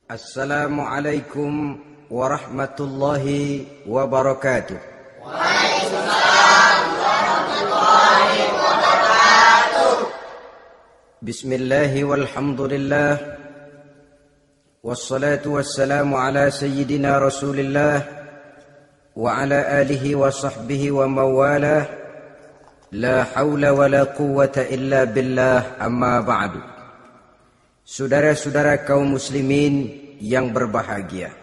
Assalamualaikum warahmatullahi wabarakatuh. Waalaikumsalam warahmatullahi wabarakatuh. Bismillahi walhamdulillah. Wassalatu wassalamu ala sayyidina Rasulillah wa ala alihi wa sahbihi wa mawalah. La hawla wa la quwwata illa billah, amma ba'du. Saudara-saudara kaum muslimin yang berbahagia,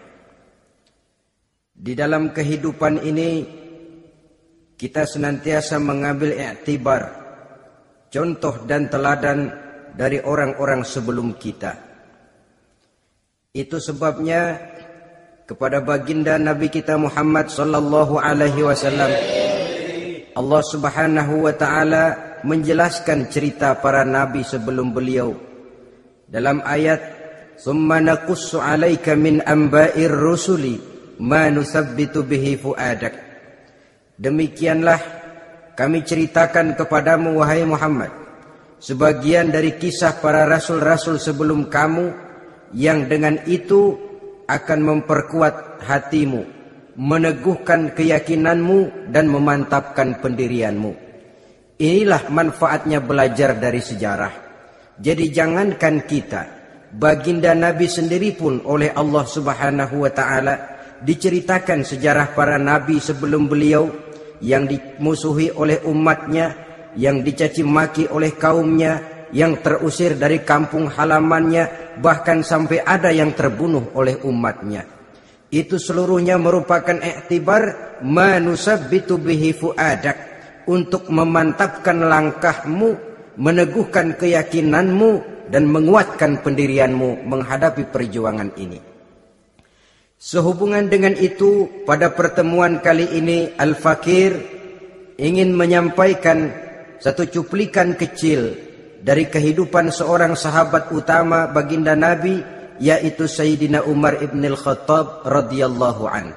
di dalam kehidupan ini kita senantiasa mengambil i'tibar, contoh dan teladan dari orang-orang sebelum kita. Itu sebabnya kepada baginda Nabi kita Muhammad sallallahu alaihi wasallam Allah Subhanahu wa taala menjelaskan cerita para nabi sebelum beliau dalam ayat "Tsumma naqussu 'alaika min amba'ir rusuli ma nusabbitu bihi fu'adak." Demikianlah kami ceritakan kepadamu wahai Muhammad sebagian dari kisah para rasul-rasul sebelum kamu yang dengan itu akan memperkuat hatimu, meneguhkan keyakinanmu dan memantapkan pendirianmu. Inilah manfaatnya belajar dari sejarah. Jadi jangankan kita, baginda Nabi sendiri pun oleh Allah Subhanahu wa taala diceritakan sejarah para nabi sebelum beliau yang dimusuhi oleh umatnya, yang dicaci maki oleh kaumnya, yang terusir dari kampung halamannya, bahkan sampai ada yang terbunuh oleh umatnya. Itu seluruhnya merupakan i'tibar manusabbitu bihi fu'adak, untuk memantapkan langkahmu, meneguhkan keyakinanmu dan menguatkan pendirianmu menghadapi perjuangan ini. Sehubungan dengan itu, pada pertemuan kali ini Al-Fakir ingin menyampaikan satu cuplikan kecil dari kehidupan seorang sahabat utama baginda Nabi, yaitu Sayyidina Umar ibn al-Khattab radhiyallahu anhu.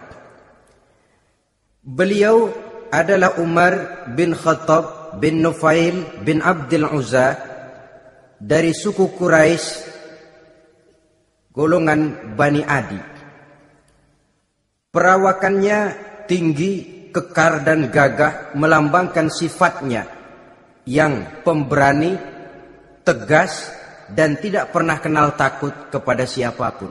Beliau adalah Umar bin Khattab bin Nufail bin Abdul Uzza dari suku Quraisy golongan Bani Adi. Perawakannya tinggi, kekar dan gagah, melambangkan sifatnya yang pemberani, tegas dan tidak pernah kenal takut kepada siapapun.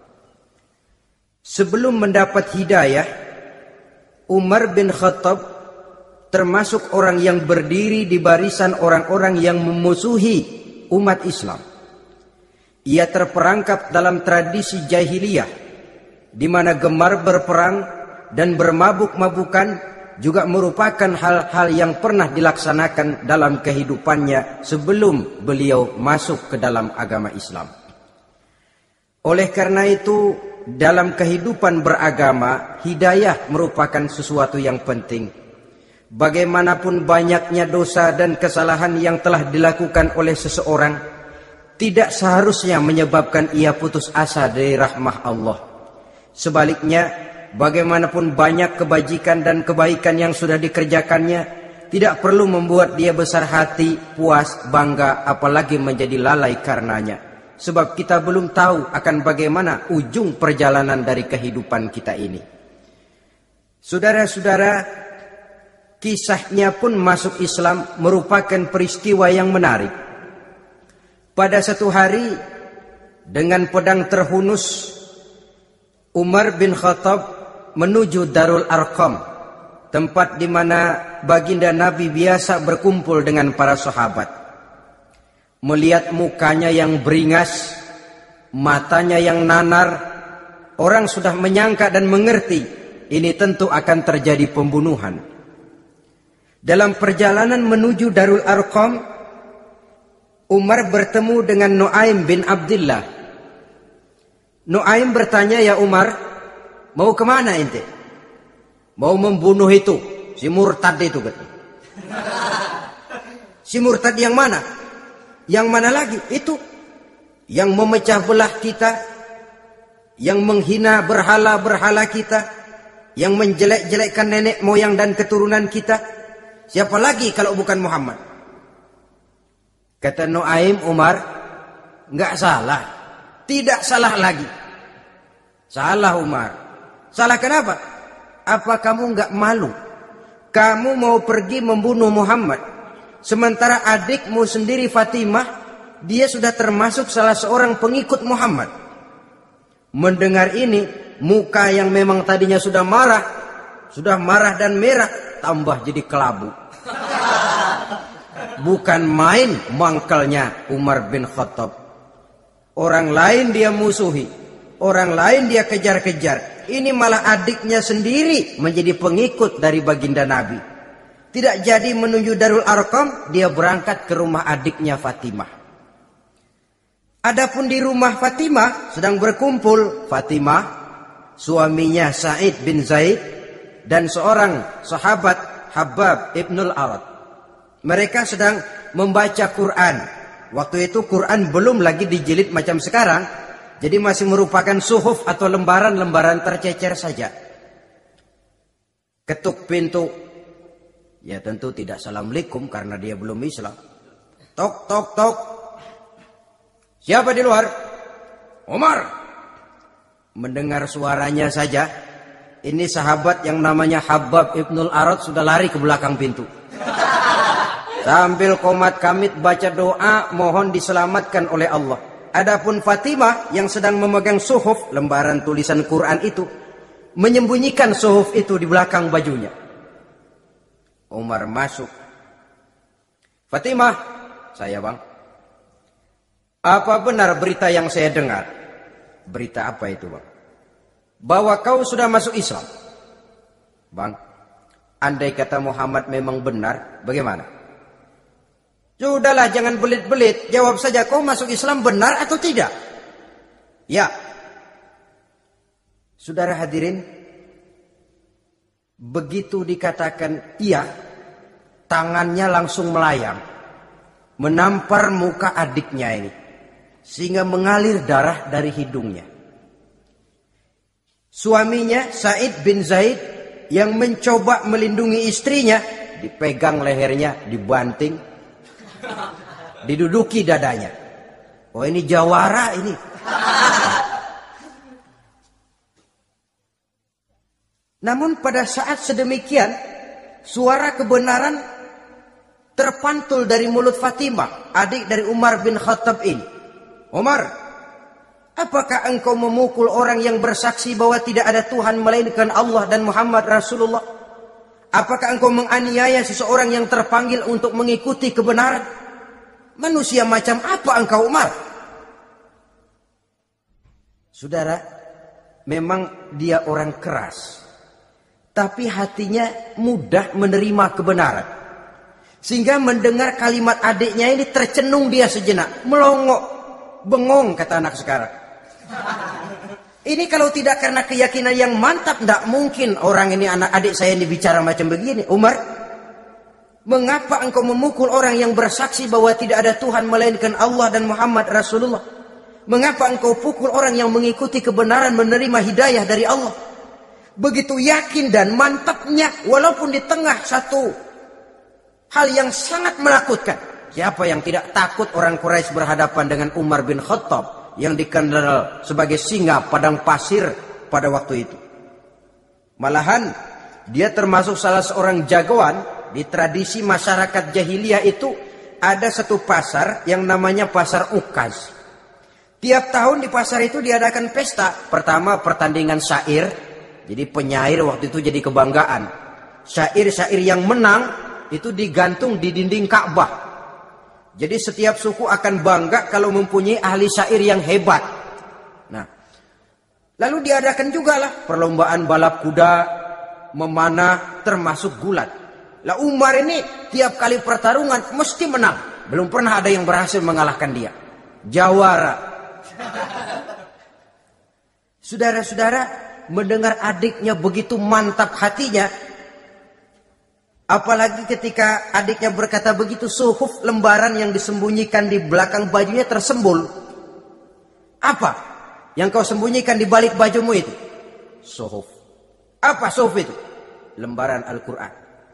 Sebelum mendapat hidayah, Umar bin Khattab termasuk orang yang berdiri di barisan orang-orang yang memusuhi umat Islam. Ia terperangkap dalam tradisi jahiliyah, di mana gemar berperang dan bermabuk-mabukan juga merupakan hal-hal yang pernah dilaksanakan dalam kehidupannya sebelum beliau masuk ke dalam agama Islam. Oleh karena itu, dalam kehidupan beragama, hidayah merupakan sesuatu yang penting. Bagaimanapun banyaknya dosa dan kesalahan yang telah dilakukan oleh seseorang, tidak seharusnya menyebabkan ia putus asa dari rahmah Allah. Sebaliknya, bagaimanapun banyak kebajikan dan kebaikan yang sudah dikerjakannya, tidak perlu membuat dia besar hati, puas, bangga, apalagi menjadi lalai karenanya. Sebab kita belum tahu akan bagaimana ujung perjalanan dari kehidupan kita ini. Saudara-saudara, kisahnya pun masuk Islam merupakan peristiwa yang menarik. Pada satu hari, dengan pedang terhunus, Umar bin Khattab menuju Darul Arqam, tempat di mana baginda Nabi biasa berkumpul dengan para sahabat. Melihat mukanya yang beringas, matanya yang nanar, orang sudah menyangka dan mengerti ini tentu akan terjadi pembunuhan. Dalam perjalanan menuju Darul Arqam, Umar bertemu dengan Nuaim bin Abdullah. Nuaim bertanya, "Ya Umar, mau kemana ente?" "Mau membunuh itu, si murtad itu." "Si murtad yang mana?" "Yang mana lagi? Itu yang memecah belah kita, yang menghina berhala-berhala kita, yang menjelek-jelekkan nenek moyang dan keturunan kita. Siapa lagi kalau bukan Muhammad?" Kata Nuaim, "Umar, enggak salah. Tidak salah lagi. Salah Umar. Salah kenapa? Apa kamu nggak malu? Kamu mau pergi membunuh Muhammad, sementara adikmu sendiri Fatimah, dia sudah termasuk salah seorang pengikut Muhammad. Mendengar ini, muka yang memang tadinya sudah marah dan merah, tambah jadi kelabu. Bukan main mangkalnya Umar bin Khattab. Orang lain dia musuhi, orang lain dia kejar-kejar. Ini malah adiknya sendiri menjadi pengikut dari baginda Nabi. Tidak jadi menuju Darul Arqam, dia berangkat ke rumah adiknya Fatimah. Adapun di rumah Fatimah sedang berkumpul Fatimah, suaminya Sa'id bin Zaid, dan seorang sahabat Habab ibnul Arad. Mereka sedang membaca Quran. Waktu itu Quran belum lagi dijilid macam sekarang. Jadi masih merupakan suhuf atau lembaran-lembaran tercecer saja. Ketuk pintu. Ya tentu tidak assalamualaikum karena dia belum Islam. Tok, tok, tok. Siapa di luar? Umar. Mendengar suaranya saja, ini sahabat yang namanya Habab ibnul Arad sudah lari ke belakang pintu. Sambil komat kamit baca doa mohon diselamatkan oleh Allah. Adapun Fatimah yang sedang memegang suhuf, lembaran tulisan Quran itu, menyembunyikan suhuf itu di belakang bajunya. Umar masuk. Fatimah, saya bang. Apa benar berita yang saya dengar? Berita apa itu bang? Bahwa kau sudah masuk Islam. Bang, andai kata Muhammad memang benar, bagaimana? Sudahlah jangan belit-belit. Jawab saja kau masuk Islam benar atau tidak? Ya. Saudara hadirin. Begitu dikatakan iya. Tangannya langsung melayang. Menampar muka adiknya ini. Sehingga mengalir darah dari hidungnya. Suaminya Sa'id bin Zaid. Yang mencoba melindungi istrinya. Dipegang lehernya, dibanting. Diduduki dadanya. Oh ini jawara ini. Namun pada saat sedemikian, suara kebenaran terpantul dari mulut Fatimah, adik dari Umar bin Khattab ini. Umar, apakah engkau memukul orang yang bersaksi bahwa tidak ada Tuhan melainkan Allah dan Muhammad Rasulullah? Apakah engkau menganiaya seseorang yang terpanggil untuk mengikuti kebenaran? Manusia macam apa engkau Umar? Saudara, memang dia orang keras. Tapi hatinya mudah menerima kebenaran. Sehingga mendengar kalimat adiknya ini tercenung dia sejenak. Melongok, bengong kata anak sekarang. Ini kalau tidak karena keyakinan yang mantap, tidak mungkin orang ini anak adik saya ini bicara macam begini. Umar, mengapa engkau memukul orang yang bersaksi bahwa tidak ada Tuhan melainkan Allah dan Muhammad Rasulullah? Mengapa engkau pukul orang yang mengikuti kebenaran menerima hidayah dari Allah? Begitu yakin dan mantapnya walaupun di tengah satu hal yang sangat menakutkan. Siapa yang tidak takut orang Quraisy berhadapan dengan Umar bin Khattab yang dikenal sebagai singa padang pasir pada waktu itu. Malahan dia termasuk salah seorang jagoan. Di tradisi masyarakat jahiliyah itu ada satu pasar yang namanya pasar Ukaz. Tiap tahun di pasar itu diadakan pesta. Pertama pertandingan syair. Jadi penyair waktu itu jadi kebanggaan. Syair-syair yang menang itu digantung di dinding Ka'bah. Jadi setiap suku akan bangga kalau mempunyai ahli syair yang hebat. Nah, lalu diadakan juga lah perlombaan balap kuda, memanah, termasuk gulat. Lah Umar ini tiap kali pertarungan mesti menang. Belum pernah ada yang berhasil mengalahkan dia. Jawara. Saudara-saudara, mendengar adiknya begitu mantap hatinya. Apalagi ketika adiknya berkata begitu, suhuf lembaran yang disembunyikan di belakang bajunya tersembul. Apa yang kau sembunyikan di balik bajumu itu? Suhuf. Apa suhuf itu? Lembaran Al-Quran.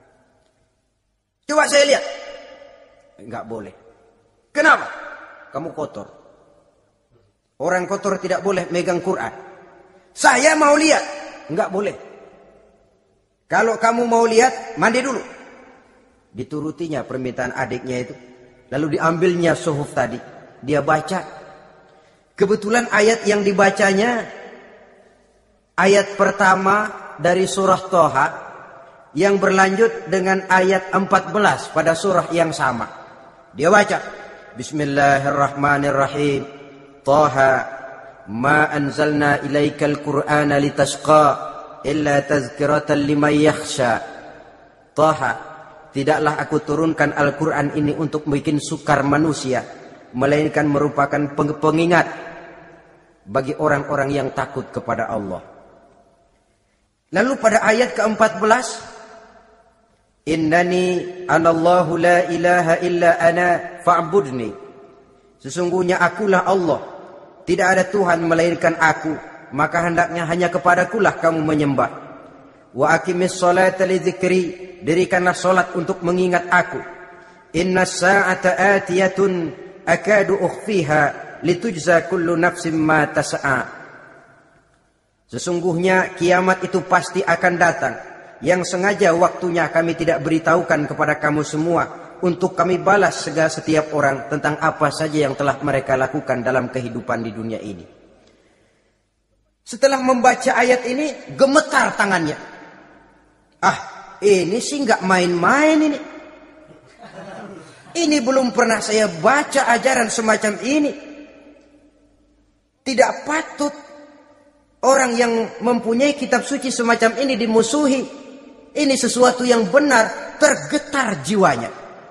Coba saya lihat. Enggak boleh. Kenapa? Kamu kotor. Orang kotor tidak boleh megang Quran. Saya mau lihat. Enggak boleh. Kalau kamu mau lihat, mandi dulu. Diturutinya permintaan adiknya itu. Lalu diambilnya suhuf tadi. Dia baca. Kebetulan ayat yang dibacanya ayat pertama dari surah Toha yang berlanjut dengan ayat 14 pada surah yang sama. Dia baca, Bismillahirrahmanirrahim. Toha ma anzalna ilaikal Qur'ana litashqa illa tazkiratan liman yakhsha. Toha, tidaklah aku turunkan Al-Quran ini untuk bikin sukar manusia, melainkan merupakan pengingat bagi orang-orang yang takut kepada Allah. Lalu pada ayat ke-14, Innani anallahu la ilaha illa ana fa'budni. Sesungguhnya akulah Allah, tidak ada Tuhan melainkan aku, maka hendaknya hanya kepadakulah kamu menyembah. Wa aqimis sholata li dzikri, dirikanlah salat untuk mengingat aku. Inna sa'ata atiyatun akadu ukhfiha litujza kullu nafsin ma tas'a. Sesungguhnya kiamat itu pasti akan datang, yang sengaja waktunya kami tidak beritahukan kepada kamu semua, untuk kami balas segala setiap orang tentang apa saja yang telah mereka lakukan dalam kehidupan di dunia ini. Setelah membaca ayat ini, gemetar tangannya. Ini sih nggak main-main ini. Ini belum pernah saya baca ajaran semacam ini. Tidak patut orang yang mempunyai kitab suci semacam ini dimusuhi. Ini sesuatu yang benar, tergetar jiwanya.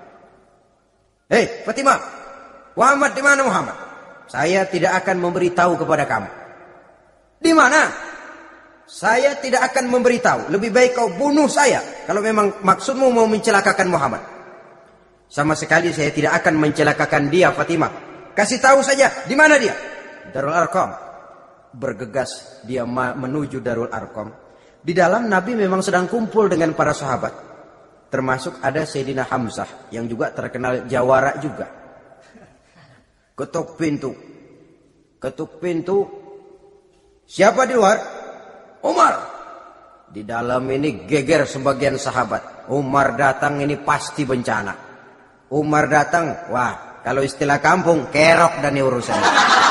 Hei Fatimah, Muhammad di mana Muhammad? Saya tidak akan memberitahu kepada kamu. Di mana? Saya tidak akan memberitahu. Lebih baik kau bunuh saya kalau memang maksudmu mau mencelakakan Muhammad. Sama sekali saya tidak akan mencelakakan dia, Fatimah. Kasih tahu saja, di mana dia? Darul Arqam. Bergegas dia menuju Darul Arqam. Di dalam Nabi memang sedang kumpul dengan para sahabat. Termasuk ada Sayyidina Hamzah yang juga terkenal jawara juga. Ketuk pintu. Ketuk pintu. Siapa di luar? Umar. Di dalam ini geger sebagian sahabat. Umar datang ini pasti bencana. Umar datang, wah, kalau istilah kampung, kerok dan urusan.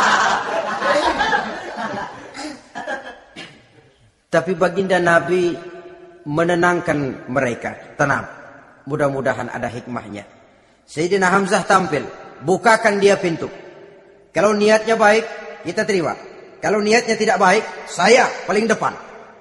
Tapi baginda Nabi menenangkan mereka. Tenang, mudah-mudahan ada hikmahnya. Sayyidina Hamzah tampil, bukakan dia pintu. Kalau niatnya baik, kita terima. Kalau niatnya tidak baik, saya paling depan.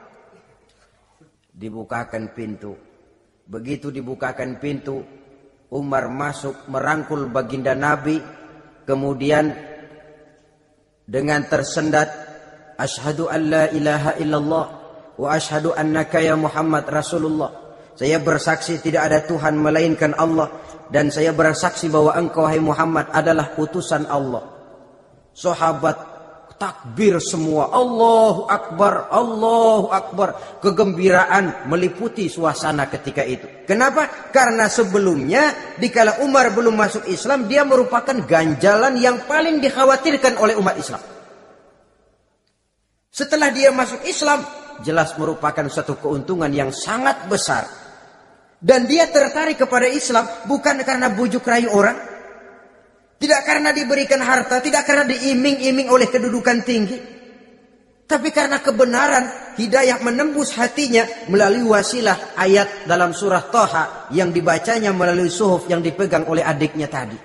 Dibukakan pintu. Begitu dibukakan pintu, Umar masuk merangkul baginda Nabi. Kemudian dengan tersendat, Ashhadu an la ilaha illallah wa ashhadu annaka ya Muhammad Rasulullah. Saya bersaksi tidak ada Tuhan melainkan Allah, dan saya bersaksi bahwa engkau hai Muhammad adalah utusan Allah. Sahabat takbir semua, Allahu Akbar, Allahu Akbar. Kegembiraan meliputi suasana ketika itu. Kenapa? Karena sebelumnya dikala Umar belum masuk Islam, dia merupakan ganjalan yang paling dikhawatirkan oleh umat Islam. Setelah dia masuk Islam, jelas merupakan satu keuntungan yang sangat besar. Dan dia tertarik kepada Islam bukan karena bujuk rayu orang, tidak karena diberikan harta, tidak karena diiming-iming oleh kedudukan tinggi, tapi karena kebenaran, hidayah menembus hatinya melalui wasilah ayat dalam surah Toha yang dibacanya melalui suhuf yang dipegang oleh adiknya tadi.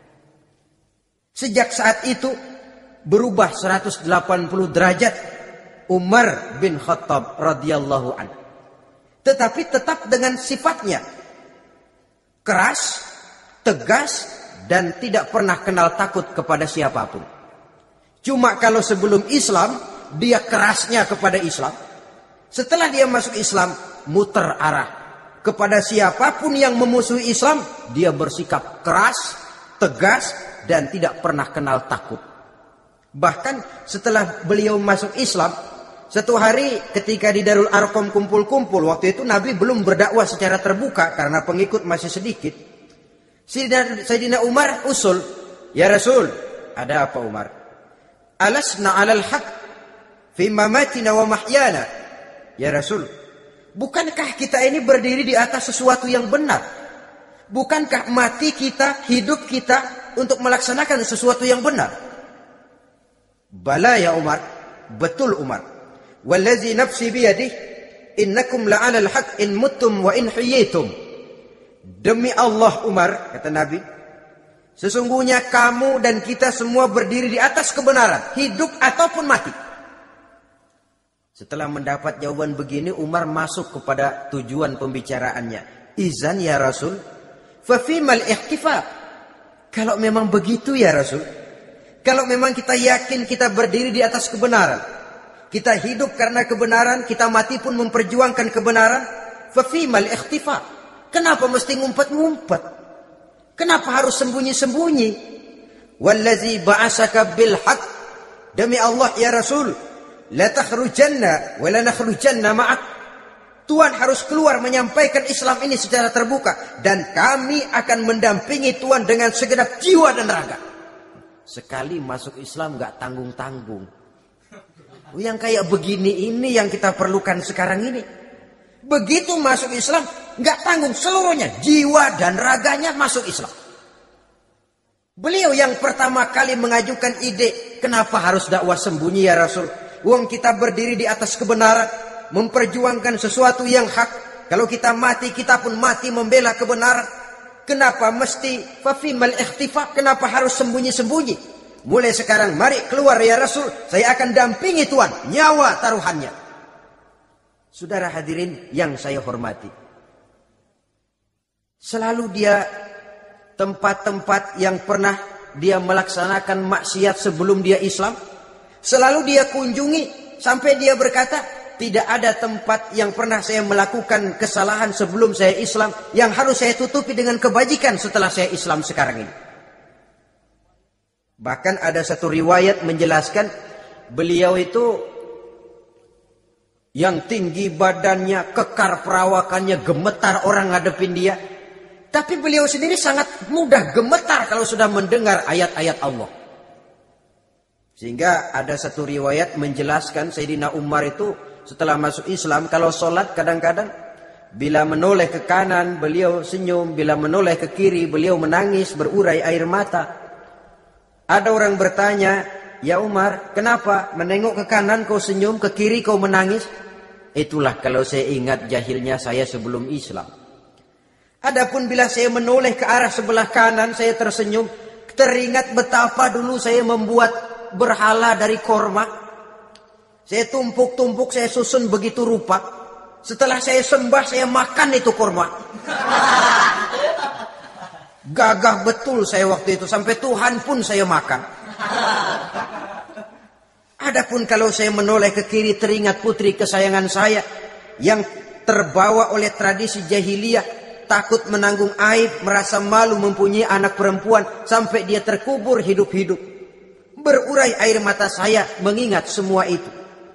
Sejak saat itu berubah 180 derajat Umar bin Khattab radhiyallahu anhu. Tetapi tetap dengan sifatnya keras, tegas, dan tidak pernah kenal takut kepada siapapun. Cuma kalau sebelum Islam, dia kerasnya kepada Islam. Setelah dia masuk Islam, muter arah. Kepada siapapun yang memusuhi Islam, dia bersikap keras, tegas, dan tidak pernah kenal takut. Bahkan setelah beliau masuk Islam, satu hari ketika di Darul Arqam kumpul-kumpul, waktu itu Nabi belum berdakwah secara terbuka karena pengikut masih sedikit. Sayyidina Umar usul, ya Rasul, ada apa Umar? Alasna alal haq fi mamatina wa mahyana. Ya Rasul, bukankah kita ini berdiri di atas sesuatu yang benar? Bukankah mati kita, hidup kita untuk melaksanakan sesuatu yang benar? Bala ya Umar, betul Umar. Wallazi nafsi biyadih, innakum la'ala al-haq in muttum wa in hiyitum. Demi Allah Umar, kata Nabi, sesungguhnya kamu dan kita semua berdiri di atas kebenaran, hidup ataupun mati. Setelah mendapat jawaban begini, Umar masuk kepada tujuan pembicaraannya. Izan ya Rasul, fafimal ihtifa. Kalau memang begitu ya Rasul, kalau memang kita yakin kita berdiri di atas kebenaran, kita hidup karena kebenaran, kita mati pun memperjuangkan kebenaran, fafimal ihtifa. Kenapa mesti ngumpet-ngumpet? Kenapa harus sembunyi-sembunyi? Wallazi ba'asaka bil haq. Demi Allah ya Rasul, la takhrujanna wa la nakhrujanna ma'ak. Tuhan harus keluar menyampaikan Islam ini secara terbuka, dan kami akan mendampingi Tuhan dengan segenap jiwa dan raga. Sekali masuk Islam gak tanggung-tanggung. Yang kayak begini ini yang kita perlukan sekarang ini. Begitu masuk Islam, nggak tanggung seluruhnya, jiwa dan raganya masuk Islam. Beliau yang pertama kali mengajukan ide, kenapa harus dakwah sembunyi ya Rasul? Wong kita berdiri di atas kebenaran, memperjuangkan sesuatu yang hak. Kalau kita mati, kita pun mati membela kebenaran. Kenapa mesti fafimal ikhtifa? Kenapa harus sembunyi-sembunyi? Mulai sekarang, mari keluar ya Rasul, saya akan dampingi Tuhan, nyawa taruhannya. Saudara hadirin yang saya hormati, selalu dia tempat-tempat yang pernah dia melaksanakan maksiat sebelum dia Islam, selalu dia kunjungi sampai dia berkata, tidak ada tempat yang pernah saya melakukan kesalahan sebelum saya Islam yang harus saya tutupi dengan kebajikan setelah saya Islam sekarang ini. Bahkan ada satu riwayat menjelaskan beliau itu yang tinggi badannya, kekar perawakannya, gemetar orang ngadepin dia. Tapi beliau sendiri sangat mudah gemetar kalau sudah mendengar ayat-ayat Allah. Sehingga ada satu riwayat menjelaskan Sayyidina Umar itu setelah masuk Islam, kalau sholat kadang-kadang bila menoleh ke kanan beliau senyum, bila menoleh ke kiri beliau menangis berurai air mata. Ada orang bertanya, ya Umar, kenapa menengok ke kanan kau senyum, ke kiri kau menangis? Itulah kalau saya ingat jahilnya saya sebelum Islam. Adapun bila saya menoleh ke arah sebelah kanan, saya tersenyum, teringat betapa dulu saya membuat berhala dari korma. Saya tumpuk-tumpuk, saya susun begitu rupa. Setelah saya sembah, saya makan itu korma. Gagah betul saya waktu itu, sampai Tuhan pun saya makan. Adapun kalau saya menoleh ke kiri, teringat putri kesayangan saya yang terbawa oleh tradisi jahiliyah, takut menanggung aib, merasa malu mempunyai anak perempuan sampai dia terkubur hidup-hidup. Berurai air mata saya mengingat semua itu.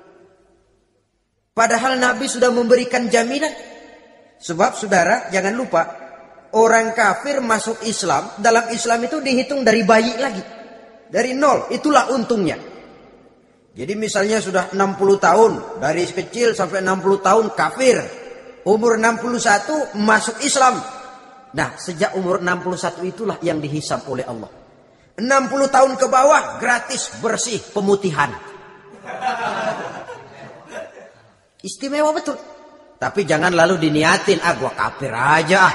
Padahal Nabi sudah memberikan jaminan. Sebab saudara jangan lupa, orang kafir masuk Islam, dalam Islam itu dihitung dari bayi lagi, dari nol. Itulah untungnya. Jadi misalnya sudah 60 tahun, dari kecil sampai 60 tahun kafir, umur 61 masuk Islam. Nah, sejak umur 61 itulah yang dihisab oleh Allah. 60 tahun ke bawah gratis bersih pemutihan. Istimewa betul. Tapi jangan lalu diniatin, gua kafir aja.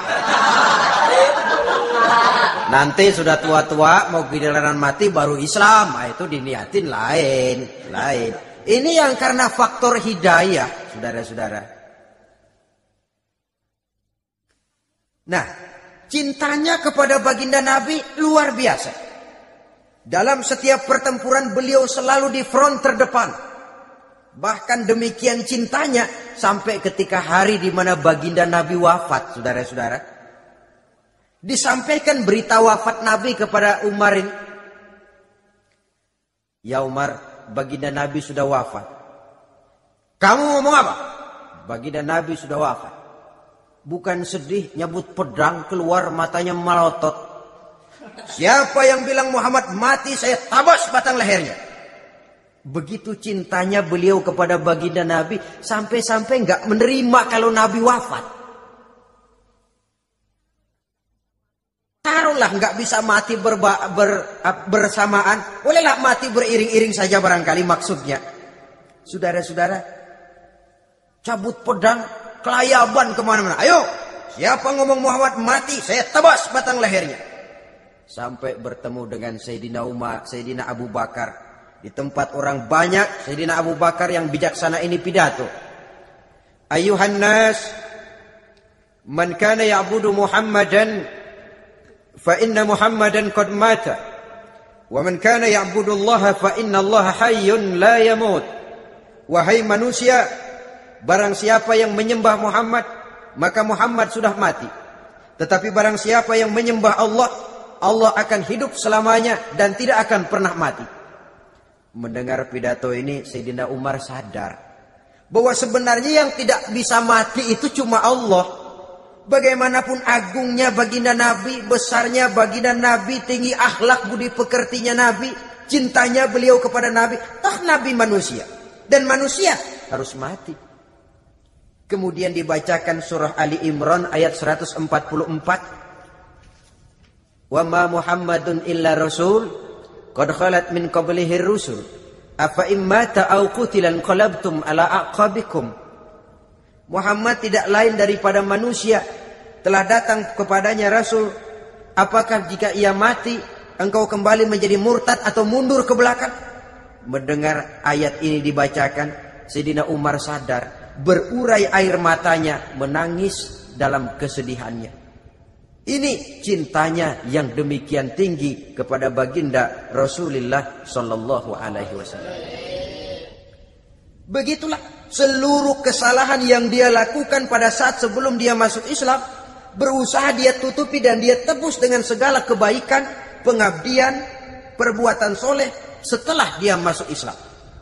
Nanti sudah tua-tua mau giliran mati baru Islam, itu diniatin lain. Ini yang karena faktor hidayah, saudara-saudara. Nah, cintanya kepada baginda Nabi luar biasa. Dalam setiap pertempuran beliau selalu di front terdepan. Bahkan demikian cintanya sampai ketika hari di mana baginda Nabi wafat, saudara-saudara. Disampaikan berita wafat Nabi kepada Umar ini. Ya Umar, baginda Nabi sudah wafat. Kamu ngomong apa? Baginda Nabi sudah wafat. Bukan sedih, nyabut pedang, keluar matanya melotot. Siapa yang bilang Muhammad mati, saya tabas batang lehernya. Begitu cintanya beliau kepada baginda Nabi, sampai-sampai nggak menerima kalau Nabi wafat. Taruhlah nggak bisa mati bersamaan, bolehlah mati beriring-iring saja barangkali maksudnya. Saudara-saudara, cabut pedang, kelayaban kemana-mana. Ayo, siapa ngomong Muhammad mati, saya tebas batang lehernya. Sampai bertemu dengan Sayyidina Umar, Sayyidina Abu Bakar. Di tempat orang banyak, Sayyidina Abu Bakar yang bijaksana ini pidato. Ayuhan nas, man kana ya'budu Muhammadan, fa inna Muhammadan qad mata. Wa man kana ya'budu Allah, fa inna Allah hayyun la yamut. Wahai manusia, barang siapa yang menyembah Muhammad, maka Muhammad sudah mati. Tetapi barang siapa yang menyembah Allah, Allah akan hidup selamanya dan tidak akan pernah mati. Mendengar pidato ini, Sayyidina Umar sadar bahwa sebenarnya yang tidak bisa mati itu cuma Allah. Bagaimanapun agungnya baginda Nabi, besarnya baginda Nabi, tinggi akhlak budi pekertinya Nabi, cintanya beliau kepada Nabi, toh Nabi manusia dan manusia harus mati. Kemudian dibacakan surah Ali Imran ayat 144. Wa ma Muhammadun illa rasul qad khalat min qablihi rusul afa immata aw qutilan qalabtum ala aqabikum. Muhammad tidak lain daripada manusia, telah datang kepadanya rasul, apakah jika ia mati engkau kembali menjadi murtad atau mundur ke belakang? Mendengar ayat ini dibacakan, Sayyidina Umar sadar, berurai air matanya, menangis dalam kesedihannya. Ini cintanya yang demikian tinggi kepada baginda Rasulullah sallallahu alaihi wasallam. Begitulah seluruh kesalahan yang dia lakukan pada saat sebelum dia masuk Islam, berusaha dia tutupi dan dia tebus dengan segala kebaikan, pengabdian, perbuatan soleh setelah dia masuk Islam.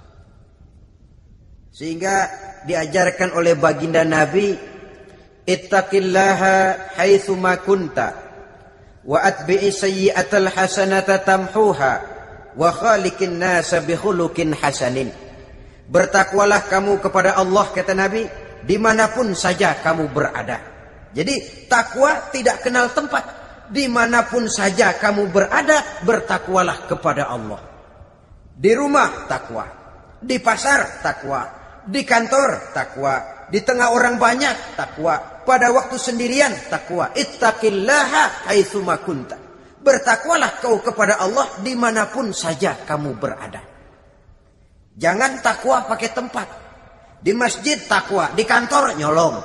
Sehingga diajarkan oleh baginda Nabi, ittaqillaha haitsu ma kunta wa atbi'i sayyi'atal hasanata tamhuha wa khaliqin nasa bi khuluqin hasanin. Bertakwalah kamu kepada Allah, kata Nabi, dimanapun saja kamu berada. Jadi takwa tidak kenal tempat. Dimanapun saja kamu berada, bertakwalah kepada Allah. Di rumah takwa, di pasar takwa, di kantor takwa, di tengah orang banyak takwa, pada waktu sendirian takwa. Ittaqillaha haitsu ma kunta. Bertakwalah kau kepada Allah dimanapun saja kamu berada. Jangan takwa pakai tempat. Di masjid takwa, di kantor nyolong.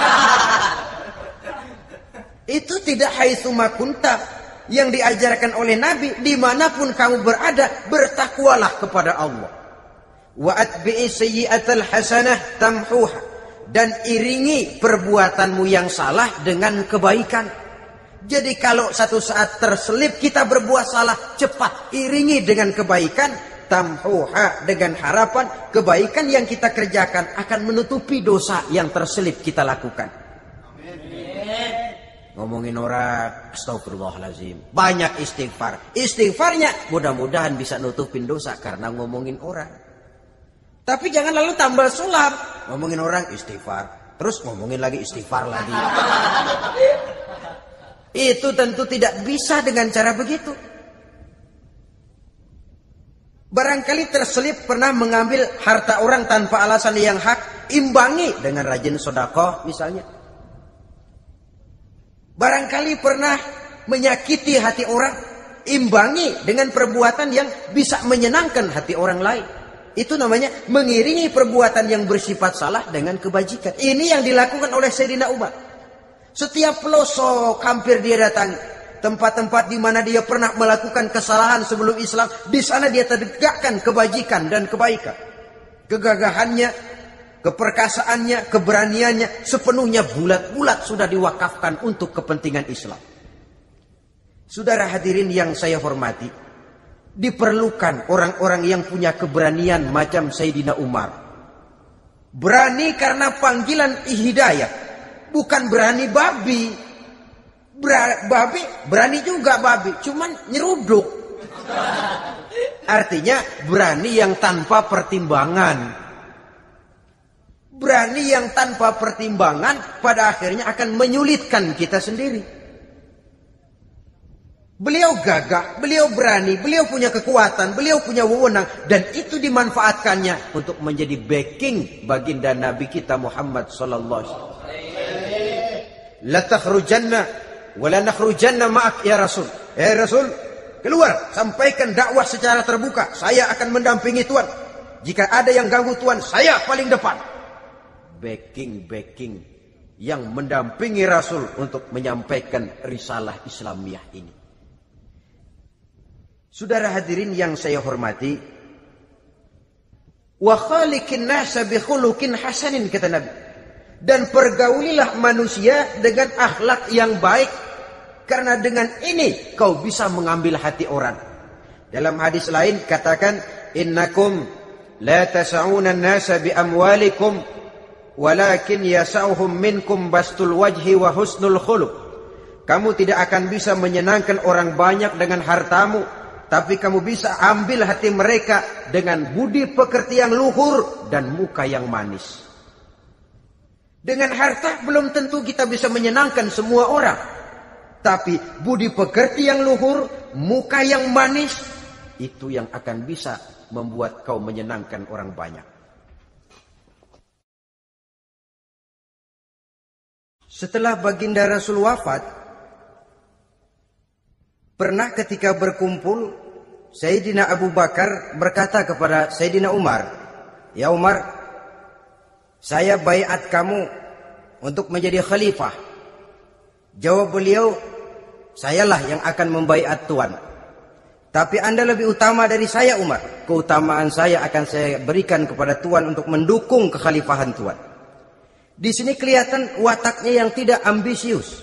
Itu tidak haitsu ma kunta. Yang diajarkan oleh Nabi, dimanapun kamu berada, bertakwalah kepada Allah. Wa atbi'i sayyi'atal hasanah tamhuha. Dan iringi perbuatanmu yang salah dengan kebaikan. Jadi kalau satu saat terselip kita berbuat salah, cepat iringi dengan kebaikan. Tamhuha, dengan harapan kebaikan yang kita kerjakan akan menutupi dosa yang terselip kita lakukan. Amin. Ngomongin orang, astagfirullahaladzim, banyak istighfar. Istighfarnya mudah-mudahan bisa nutupin dosa karena ngomongin orang. Tapi jangan lalu tambal sulam. Ngomongin orang istighfar, terus ngomongin lagi istighfar lagi. Itu tentu tidak bisa dengan cara begitu. Barangkali terselip pernah mengambil harta orang tanpa alasan yang hak, imbangi dengan rajin sedekah misalnya. Barangkali pernah menyakiti hati orang, imbangi dengan perbuatan yang bisa menyenangkan hati orang lain. Itu namanya mengiringi perbuatan yang bersifat salah dengan kebajikan. Ini yang dilakukan oleh Sayyidina Umar. Setiap pelosok hampir dia datangi. Tempat-tempat di mana dia pernah melakukan kesalahan sebelum Islam, di sana dia tegakkan kebajikan dan kebaikan. Kegagahannya, keperkasaannya, keberaniannya sepenuhnya bulat-bulat sudah diwakafkan untuk kepentingan Islam. Saudara hadirin yang saya hormati, diperlukan orang-orang yang punya keberanian macam Sayyidina Umar. Berani karena panggilan hidayah, bukan berani babi. Babi berani juga babi, cuman nyeruduk. Artinya berani yang tanpa pertimbangan. Berani yang tanpa pertimbangan pada akhirnya akan menyulitkan kita sendiri. Beliau gagah, beliau berani, beliau punya kekuatan, beliau punya wewenang. Dan itu dimanfaatkannya untuk menjadi backing baginda Nabi kita Muhammad sallallahu alaihi wasallam. La takhrujanna wa la nakhrujanna ma'ak ya Rasul. Ya Rasul, keluar, sampaikan dakwah secara terbuka. Saya akan mendampingi Tuhan. Jika ada yang ganggu Tuhan, saya paling depan. Backing yang mendampingi Rasul untuk menyampaikan risalah Islamiyah ini. Saudara hadirin yang saya hormati, wa khaliqin nasa bi khuluqin hasanin, kata Nabi. Dan pergaulilah manusia dengan akhlak yang baik, karena dengan ini kau bisa mengambil hati orang. Dalam hadis lain katakan, innakum la tas'una an-nasa bi amwalikum walakin yas'uhum minkum bastul wajhi wa husnul khuluq. Kamu tidak akan bisa menyenangkan orang banyak dengan hartamu, tapi kamu bisa ambil hati mereka dengan budi pekerti yang luhur dan muka yang manis. Dengan harta belum tentu kita bisa menyenangkan semua orang. Tapi budi pekerti yang luhur, muka yang manis, itu yang akan bisa membuat kau menyenangkan orang banyak. Setelah baginda Rasul wafat, pernah ketika berkumpul, Sayyidina Abu Bakar berkata kepada Sayyidina Umar, "Ya Umar, saya baiat kamu untuk menjadi khalifah." Jawab beliau, "Sayalah yang akan membaiat Tuan. Tapi Anda lebih utama dari saya, Umar. Keutamaan saya akan saya berikan kepada Tuan untuk mendukung kekhalifahan Tuan." Di sini kelihatan wataknya yang tidak ambisius.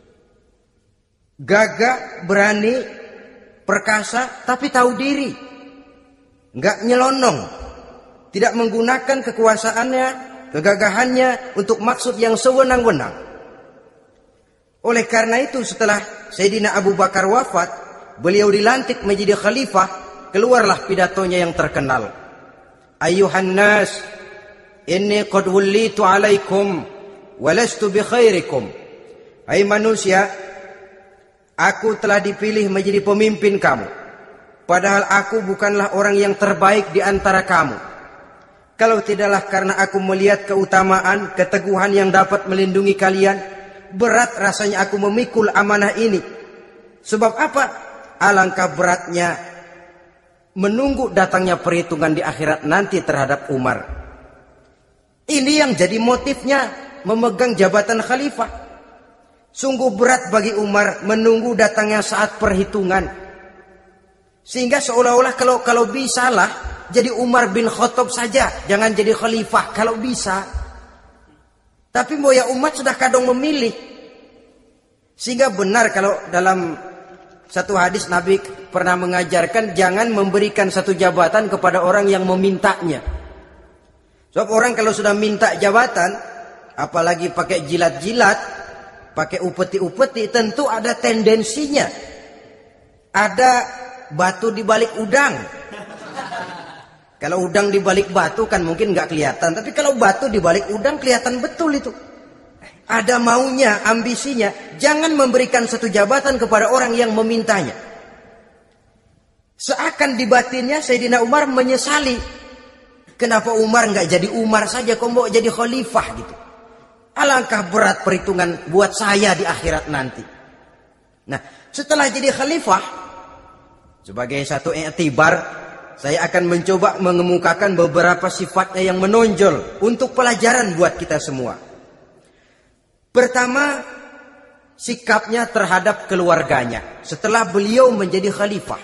Gagah, berani, perkasa, tapi tahu diri. Enggak nyelonong. Tidak menggunakan kekuasaannya, kegagahannya untuk maksud yang sewenang-wenang. Oleh karena itu setelah Sayyidina Abu Bakar wafat, beliau dilantik menjadi khalifah, keluarlah pidatonya yang terkenal. Ayyuhan nas, inni qad wullitu alaikum walastu bi khairikum. Hai manusia, aku telah dipilih menjadi pemimpin kamu, padahal aku bukanlah orang yang terbaik di antara kamu. Kalau tidaklah karena aku melihat keutamaan, keteguhan yang dapat melindungi kalian, berat rasanya aku memikul amanah ini. Sebab apa? Alangkah beratnya menunggu datangnya perhitungan di akhirat nanti terhadap Umar. Ini yang jadi motifnya memegang jabatan khalifah. Sungguh berat bagi Umar menunggu datangnya saat perhitungan. Sehingga seolah-olah kalau bisalah jadi Umar bin Khattab saja, jangan jadi khalifah kalau bisa. Tapi moya umat sudah kadang memilih. Sehingga benar kalau dalam satu hadis Nabi pernah mengajarkan jangan memberikan satu jabatan kepada orang yang memintanya. Sebab orang kalau sudah minta jabatan, apalagi pakai jilat-jilat, pakai upeti-upeti, tentu ada tendensinya. Ada batu di balik udang. Kalau udang di balik batu kan mungkin nggak kelihatan, tapi kalau batu di balik udang kelihatan betul itu. Ada maunya, ambisinya. Jangan memberikan satu jabatan kepada orang yang memintanya. Seakan di batinnya Sayyidina Umar menyesali. Kenapa Umar nggak jadi Umar saja, kok mau jadi khalifah gitu. Alangkah berat perhitungan buat saya di akhirat nanti. Nah, setelah jadi khalifah, sebagai satu i'tibar, saya akan mencoba mengemukakan beberapa sifatnya yang menonjol untuk pelajaran buat kita semua. Pertama, sikapnya terhadap keluarganya setelah beliau menjadi khalifah.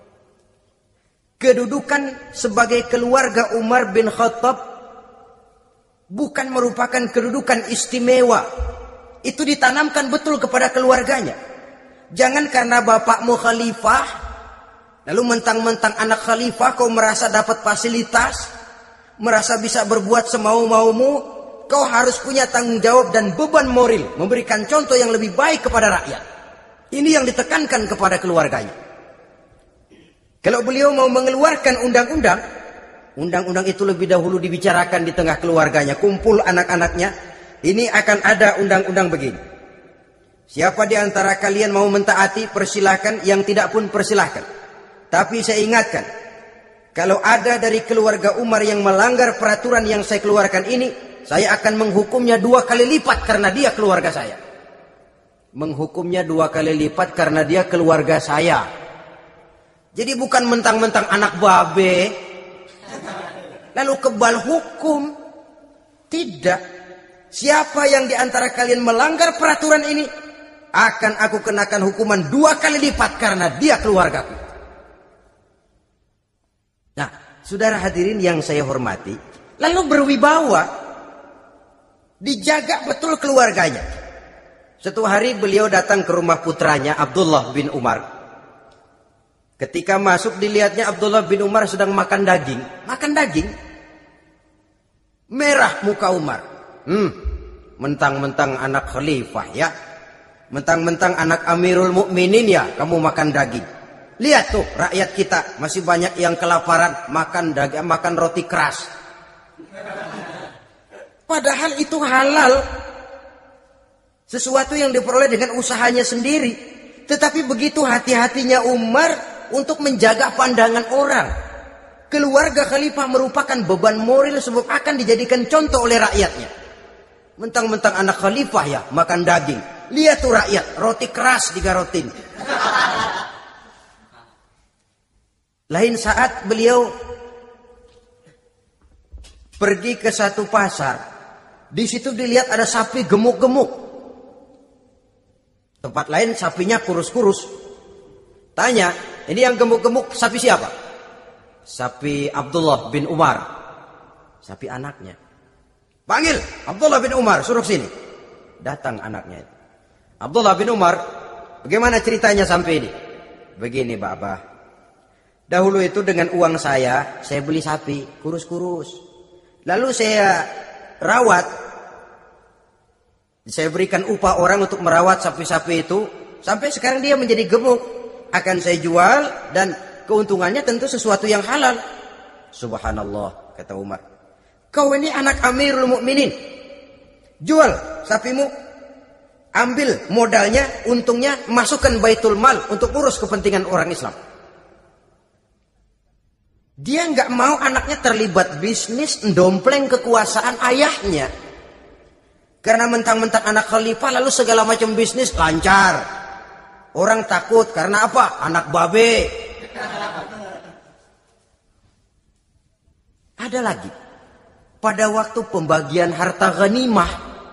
Kedudukan sebagai keluarga Umar bin Khattab bukan merupakan kedudukan istimewa. Itu ditanamkan betul kepada keluarganya. Jangan karena bapakmu khalifah, lalu mentang-mentang anak khalifah kau merasa dapat fasilitas, merasa bisa berbuat semau-maumu, kau harus punya tanggung jawab dan beban moral, memberikan contoh yang lebih baik kepada rakyat. Ini yang ditekankan kepada keluarganya. Kalau beliau mau mengeluarkan undang-undang, undang-undang itu lebih dahulu dibicarakan di tengah keluarganya, kumpul anak-anaknya. Ini akan ada undang-undang begini. Siapa di antara kalian mau mentaati, persilahkan. Yang tidak pun persilahkan. Tapi saya ingatkan, kalau ada dari keluarga Umar yang melanggar peraturan yang saya keluarkan ini, saya akan menghukumnya 2 kali lipat karena dia keluarga saya. Menghukumnya 2 kali lipat karena dia keluarga saya. Jadi bukan mentang-mentang anak babe lalu kebal hukum. Tidak. Siapa yang di antara kalian melanggar peraturan ini, akan aku kenakan hukuman 2 kali lipat karena dia keluargaku. Nah, saudara hadirin yang saya hormati, lalu berwibawa, dijaga betul keluarganya. Suatu hari beliau datang ke rumah putranya Abdullah bin Umar. Ketika masuk dilihatnya Abdullah bin Umar sedang makan daging. Makan daging. Merah muka Umar. Mentang-mentang anak khalifah ya. Mentang-mentang anak Amirul Mukminin ya, kamu makan daging. Lihat tuh rakyat kita masih banyak yang kelaparan, makan daging, makan roti keras. Padahal itu halal. Sesuatu yang diperoleh dengan usahanya sendiri. Tetapi begitu hati-hatinya Umar untuk menjaga pandangan orang. Keluarga khalifah merupakan beban moral sebab akan dijadikan contoh oleh rakyatnya. Mentang-mentang anak khalifah ya, makan daging. Lihat tuh rakyat, roti keras digarotin. Lain saat beliau pergi ke satu pasar. Di situ dilihat ada sapi gemuk-gemuk. Tempat lain sapinya kurus-kurus. Tanya, ini yang gemuk-gemuk sapi siapa? Sapi Abdullah bin Umar. Sapi anaknya. Panggil Abdullah bin Umar, suruh sini. Datang anaknya itu. Abdullah bin Umar, bagaimana ceritanya sampai ini? Begini Bapak. Dahulu itu dengan uang saya beli sapi kurus-kurus. Lalu saya rawat. Saya berikan upah orang untuk merawat sapi-sapi itu. Sampai sekarang dia menjadi gemuk. Akan saya jual dan keuntungannya tentu sesuatu yang halal. Subhanallah, kata Umar. Kau ini anak Amirul Mukminin. Jual sapimu. Ambil modalnya, untungnya, masukkan baitul mal untuk urus kepentingan orang Islam. Dia nggak mau anaknya terlibat bisnis, ndompleng kekuasaan ayahnya. Karena mentang-mentang anak khalifah lalu segala macam bisnis lancar. Orang takut karena apa? Anak babe. Ada lagi. Pada waktu pembagian harta ghanimah,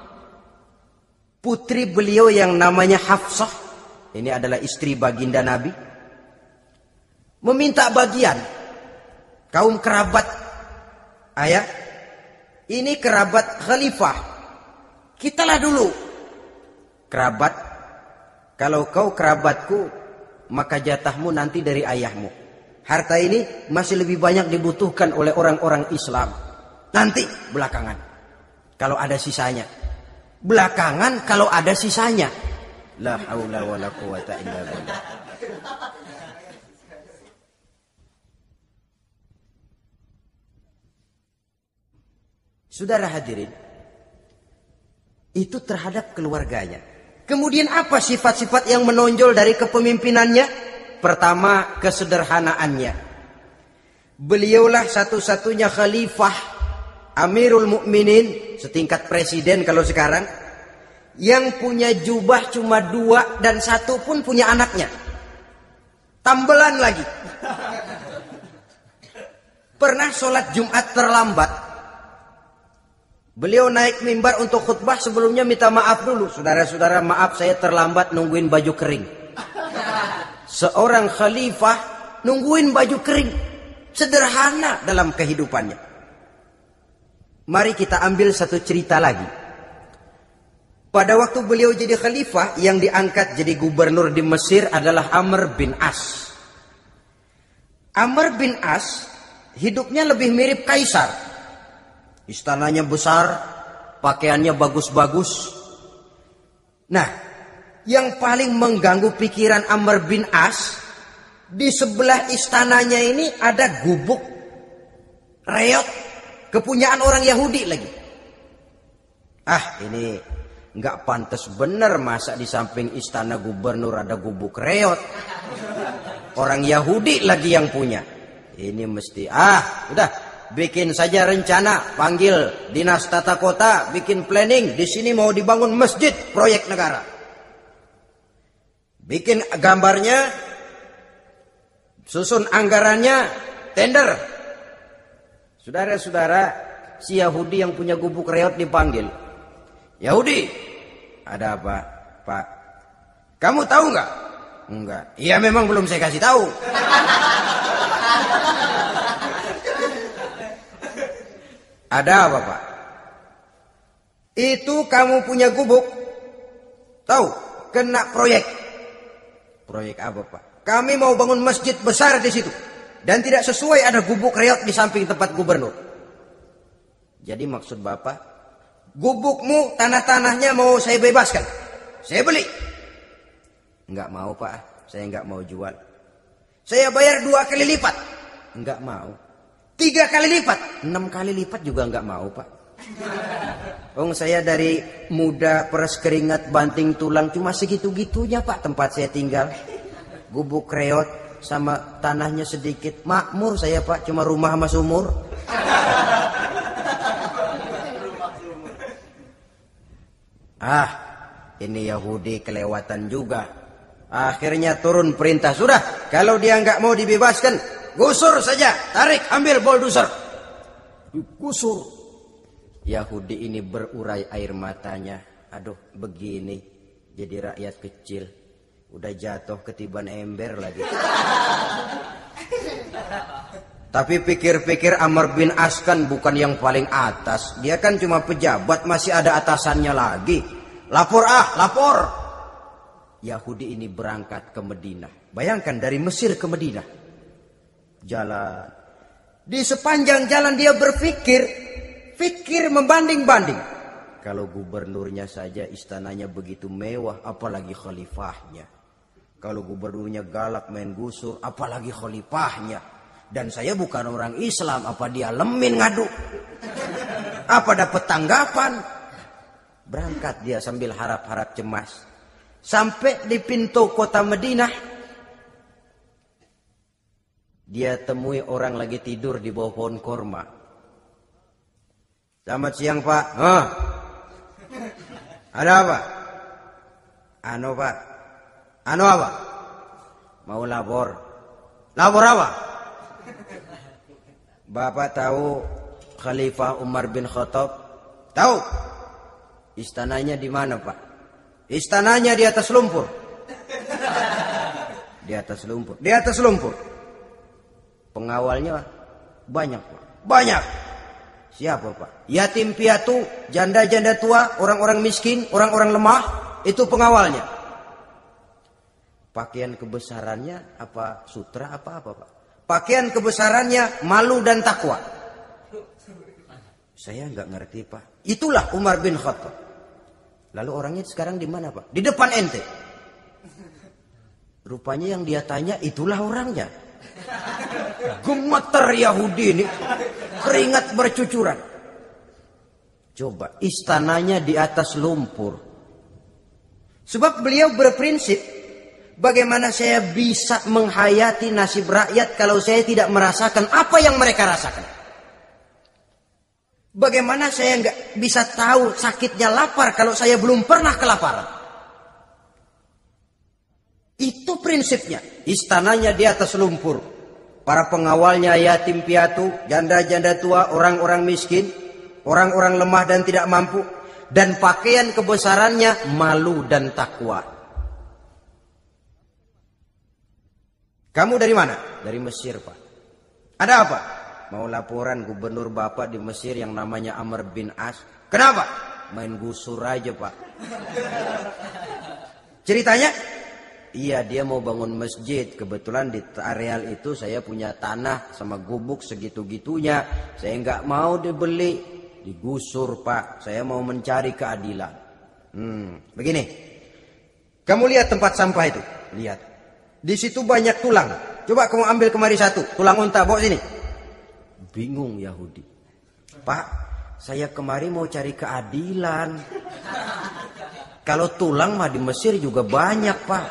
putri beliau yang namanya Hafsah, ini adalah istri baginda Nabi, meminta bagian. Kaum kerabat ayah, ini kerabat khalifah. Kitalah dulu kerabat. Kalau kau kerabatku, maka jatahmu nanti dari ayahmu. Harta ini masih lebih banyak dibutuhkan oleh orang-orang Islam. Nanti belakangan, kalau ada sisanya. Belakangan kalau ada sisanya. La haula wala quwata illa billah. Saudara hadirin, itu terhadap keluarganya. Kemudian apa sifat-sifat yang menonjol dari kepemimpinannya? Pertama, kesederhanaannya. Beliaulah satu-satunya khalifah, Amirul Mukminin, setingkat presiden kalau sekarang, yang punya jubah cuma 2 dan 1 pun punya anaknya. Tambelan lagi. Pernah sholat Jumat terlambat. Beliau naik mimbar untuk khutbah, sebelumnya minta maaf dulu. Saudara-saudara, maaf saya terlambat nungguin baju kering. Seorang khalifah nungguin baju kering. Sederhana dalam kehidupannya. Mari kita ambil satu cerita lagi. Pada waktu beliau jadi khalifah, yang diangkat jadi gubernur di Mesir adalah Amr bin As. Amr bin As hidupnya lebih mirip kaisar. Istananya besar, pakaiannya bagus-bagus. Nah, yang paling mengganggu pikiran Amr bin As Di sebelah istananya ini ada gubuk reot kepunyaan orang Yahudi lagi. Ini nggak pantas bener, masa di samping istana gubernur ada gubuk reot. Orang Yahudi lagi yang punya. Ini mesti udah bikin saja rencana, panggil dinas tata kota, bikin planning. Di sini mau dibangun masjid proyek negara. Bikin gambarnya, susun anggarannya, tender. Saudara-saudara, si Yahudi yang punya gubuk reot dipanggil. Yahudi, ada apa, Pak? Kamu tahu nggak? Enggak. Iya, memang belum saya kasih tahu. Ada apa, Pak? Itu kamu punya gubuk. Tahu, kena proyek. Proyek apa, Pak? Kami mau bangun masjid besar di situ. Dan tidak sesuai ada gubuk reot di samping tempat gubernur. Jadi maksud Bapak, gubukmu, tanah-tanahnya mau saya bebaskan. Saya beli. Enggak mau, Pak. Saya enggak mau jual. Saya bayar 2 kali lipat. Enggak mau. 3 kali lipat. 6 kali lipat juga enggak mau, Pak. Saya dari muda peres keringat banting tulang cuma segitu-gitunya, Pak, tempat saya tinggal. Gubuk reot sama tanahnya sedikit. Makmur saya, Pak, cuma rumah sama sumur. Ini Yahudi kelewatan juga. Akhirnya turun perintah, sudah, kalau dia nggak mau dibebaskan, gusur saja, tarik, ambil bulldozer. Gusur. Yahudi ini berurai air matanya. Aduh, begini jadi rakyat kecil. Udah jatuh ketiban ember lagi. Tapi pikir-pikir Amr bin As kan bukan yang paling atas. Dia kan cuma pejabat, masih ada atasannya lagi. Lapor lapor. Yahudi ini berangkat ke Madinah. Bayangkan dari Mesir ke Madinah. Jalan. Di sepanjang jalan dia berpikir membanding-banding. Kalau gubernurnya saja istananya begitu mewah, apalagi khalifahnya. Kalau gubernurnya galak main gusur, apalagi khalifahnya. Dan saya bukan orang Islam, apa dia lemin ngadu? Apa dapat tanggapan? Berangkat dia sambil harap-harap cemas. Sampai di pintu kota Madinah, dia temui orang lagi tidur di bawah pohon korma. Selamat siang, Pak. Ada apa? Pak. Apa? Mau lapor. Lapor apa? Bapak tahu Khalifah Umar bin Khattab? Tahu. Istananya di mana, Pak? Istananya di atas lumpur. Di atas lumpur. Di atas lumpur. Pengawalnya banyak, Pak. Banyak. Siapa, Pak? Yatim piatu, janda-janda tua, orang-orang miskin, orang-orang lemah, itu pengawalnya. Pakaian kebesarannya apa sutra apa, Pak? Pakaian kebesarannya malu dan takwa. Saya nggak ngerti, Pak. Itulah Umar bin Khattab. Lalu orangnya sekarang di mana, Pak? Di depan ente. Rupanya yang dia tanya itulah orangnya. Gemeter Yahudi ini, keringat bercucuran. Coba, istananya di atas lumpur. Sebab beliau berprinsip, bagaimana saya bisa menghayati nasib rakyat kalau saya tidak merasakan apa yang mereka rasakan? Bagaimana saya nggak bisa tahu sakitnya lapar kalau saya belum pernah kelaparan? Itu prinsipnya. Istananya di atas lumpur. Para pengawalnya yatim piatu, janda-janda tua, orang-orang miskin, orang-orang lemah dan tidak mampu. Dan pakaian kebesarannya malu dan takwa. Kamu dari mana? Dari Mesir, Pak. Ada apa? Mau laporan gubernur Bapak di Mesir yang namanya Amr bin As. Kenapa? Main gusur aja, Pak. Ceritanya? Iya, dia mau bangun masjid. Kebetulan di areal itu saya punya tanah sama gubuk segitu-gitunya. Saya nggak mau dibeli, digusur, Pak. Saya mau mencari keadilan. Begini. Kamu lihat tempat sampah itu? Lihat. Di situ banyak tulang. Coba kamu ambil kemari satu, tulang unta, bawa sini. Bingung Yahudi. Pak, saya kemari mau cari keadilan. Kalau tulang mah di Mesir juga banyak, Pak.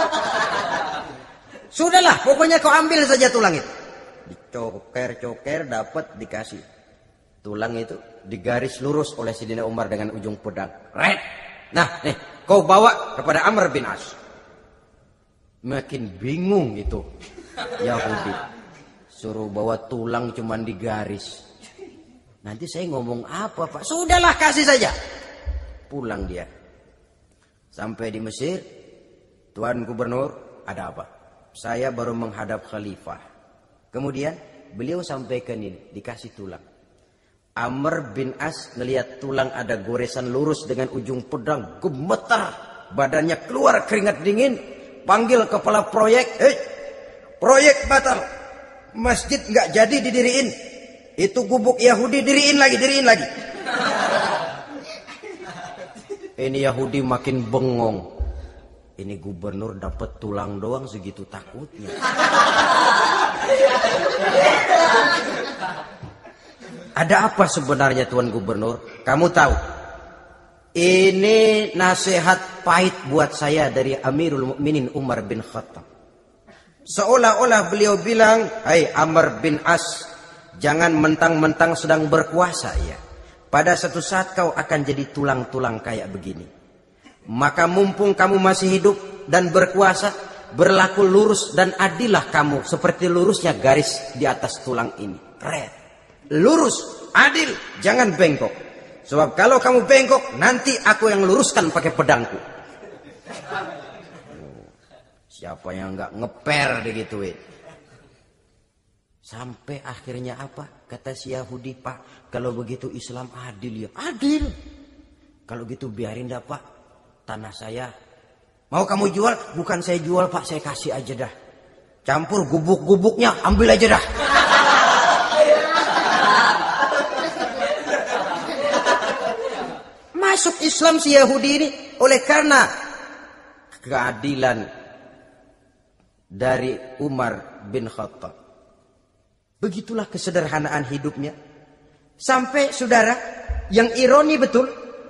Sudahlah, pokoknya kau ambil saja tulang itu. Dicoker-coker, dapat, dikasih. Tulang itu digaris lurus oleh Sayyidina Umar dengan ujung pedang. Red. Nah, nih, kau bawa kepada Amr bin As. Makin bingung itu Yahudi. Suruh bawa tulang cuman digaris. Nanti saya ngomong apa, Pak? Sudahlah, kasih saja. Pulang dia. Sampai di Mesir, Tuan Gubernur, ada apa? Saya baru menghadap khalifah. Kemudian beliau sampaikan ini, dikasih tulang. Amr bin As ngelihat tulang ada goresan lurus dengan ujung pedang, gemetar, badannya keluar keringat dingin, panggil kepala proyek, proyek batal, masjid nggak jadi didiriin, itu gubuk Yahudi diriin lagi. Ini Yahudi makin bengong. Ini gubernur dapat tulang doang segitu takutnya. Ada apa sebenarnya Tuan Gubernur? Kamu tahu, ini nasihat pahit buat saya dari Amirul Mukminin Umar bin Khattab. Seolah-olah beliau bilang, hai Amr bin As, jangan mentang-mentang sedang berkuasa ya. Pada satu saat kau akan jadi tulang-tulang kayak begini. Maka mumpung kamu masih hidup dan berkuasa, berlaku lurus dan adillah kamu seperti lurusnya garis di atas tulang ini. Red. Lurus, adil, jangan bengkok. Sebab kalau kamu bengkok, nanti aku yang luruskan pakai pedangku. Siapa yang nggak ngeper digituin? Sampai akhirnya apa? Kata si Yahudi, Pak, kalau begitu Islam adil ya. Adil. Kalau gitu biarin dah, Pak. Tanah saya. Mau kamu jual? Bukan saya jual, Pak, saya kasih aja dah. Campur gubuk-gubuknya, ambil aja dah. Masuk Islam si Yahudi ini oleh karena keadilan dari Umar bin Khattab. Begitulah kesederhanaan hidupnya. Sampai saudara, yang ironi betul,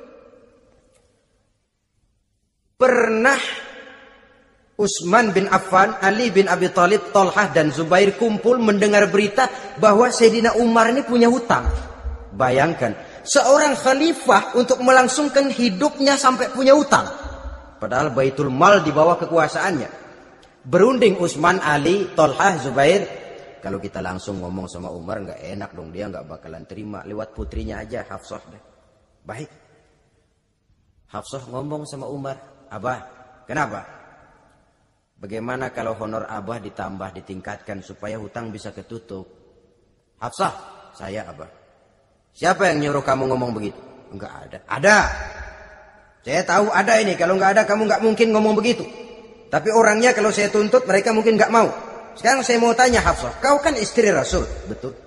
pernah Utsman bin Affan, Ali bin Abi Thalib, Thalhah dan Zubair kumpul mendengar berita bahwa Sayyidina Umar ini punya hutang. Bayangkan, seorang khalifah untuk melangsungkan hidupnya sampai punya hutang. Padahal Baitul Mal di bawah kekuasaannya. Berunding Utsman, Ali, Thalhah, Zubair. Kalau kita langsung ngomong sama Umar nggak enak dong, dia nggak bakalan terima. Lewat putrinya aja, Hafsah deh. Baik. Hafsah ngomong sama Umar, Abah, kenapa? Bagaimana kalau honor Abah ditambah, ditingkatkan supaya hutang bisa ketutup? Hafsah, saya Abah. Siapa yang nyuruh kamu ngomong begitu? Enggak ada. Ada. Saya tahu ada ini. Kalau enggak ada kamu enggak mungkin ngomong begitu. Tapi orangnya kalau saya tuntut mereka mungkin enggak mau. Sekarang saya mau tanya Hafsah, kau kan istri Rasul, betul?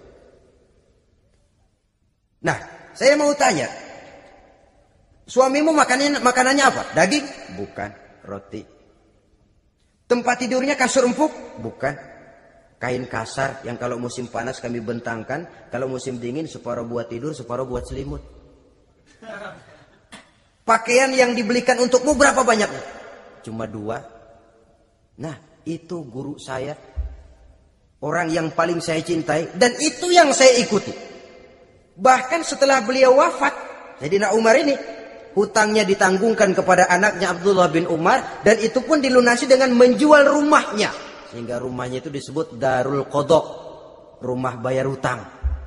Nah, saya mau tanya, suamimu makanannya apa? Daging? Bukan. Roti. Tempat tidurnya kasur empuk? Bukan. Kain kasar yang kalau musim panas kami bentangkan, kalau musim dingin separuh buat tidur, separuh buat selimut. Pakaian yang dibelikan untukmu berapa banyaknya? Cuma 2. Nah, itu guru saya. Orang yang paling saya cintai dan itu yang saya ikuti. Bahkan setelah beliau wafat, Sayyidina Umar ini hutangnya ditanggungkan kepada anaknya Abdullah bin Umar dan itu pun dilunasi dengan menjual rumahnya. Sehingga rumahnya itu disebut Darul Qadha, rumah bayar hutang.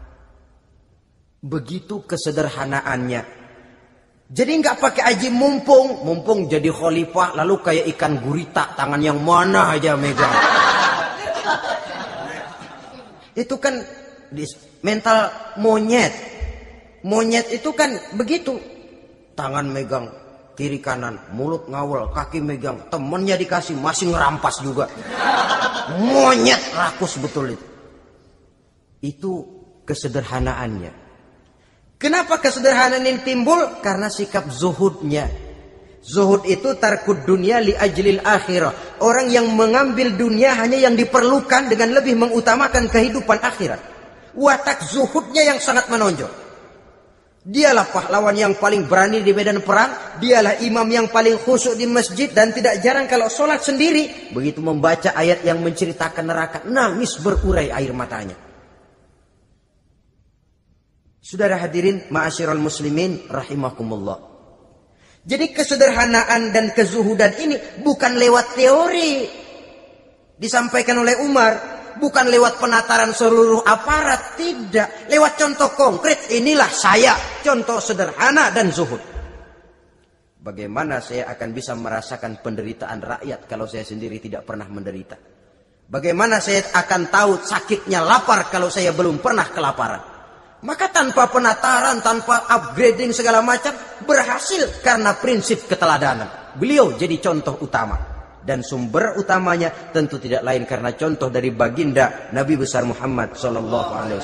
Begitu kesederhanaannya. Jadi nggak pakai aji mumpung jadi khalifah lalu kayak ikan gurita, tangan yang mana aja megang. Itu kan mental monyet. Monyet itu kan begitu. Tangan megang kiri kanan, mulut ngawal, kaki megang, temennya dikasih masih ngerampas juga. Monyet rakus betul itu. Itu kesederhanaannya. Kenapa kesederhanaan ini timbul? Karena sikap zuhudnya. Zuhud itu tarkud dunia li ajlil akhirah. Orang yang mengambil dunia hanya yang diperlukan dengan lebih mengutamakan kehidupan akhirat. Watak zuhudnya yang sangat menonjol. Dialah pahlawan yang paling berani di medan perang. Dialah imam yang paling khusyuk di masjid. Dan tidak jarang kalau sholat sendiri, begitu membaca ayat yang menceritakan neraka, nangis berurai air matanya. Saudara hadirin ma'asyiral muslimin rahimakumullah. Jadi kesederhanaan dan kezuhudan ini bukan lewat teori disampaikan oleh Umar, bukan lewat penataran seluruh aparat, tidak. Lewat contoh konkret, inilah saya, contoh sederhana dan zuhud. Bagaimana saya akan bisa merasakan penderitaan rakyat kalau saya sendiri tidak pernah menderita? Bagaimana saya akan tahu sakitnya lapar kalau saya belum pernah kelaparan? Maka tanpa penataran, tanpa upgrading segala macam, berhasil karena prinsip keteladanan. Beliau jadi contoh utama. Dan sumber utamanya tentu tidak lain karena contoh dari baginda Nabi besar Muhammad SAW.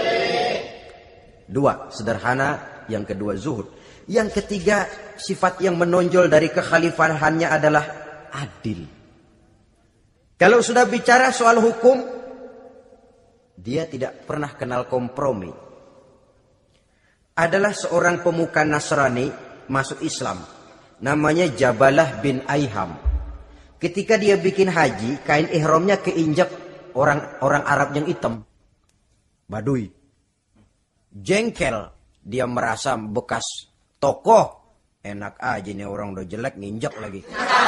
Dua, sederhana. Yang kedua, zuhud. Yang ketiga, sifat yang menonjol dari kekhalifahannya adalah adil. Kalau sudah bicara soal hukum, dia tidak pernah kenal kompromi. Adalah seorang pemuka Nasrani masuk Islam. Namanya Jabalah bin Aiham. Ketika dia bikin haji, kain ihramnya keinjak orang Arab yang hitam. Badui. Jengkel. Dia merasa bekas tokoh. Enak aja nih orang udah jelek nginjak lagi.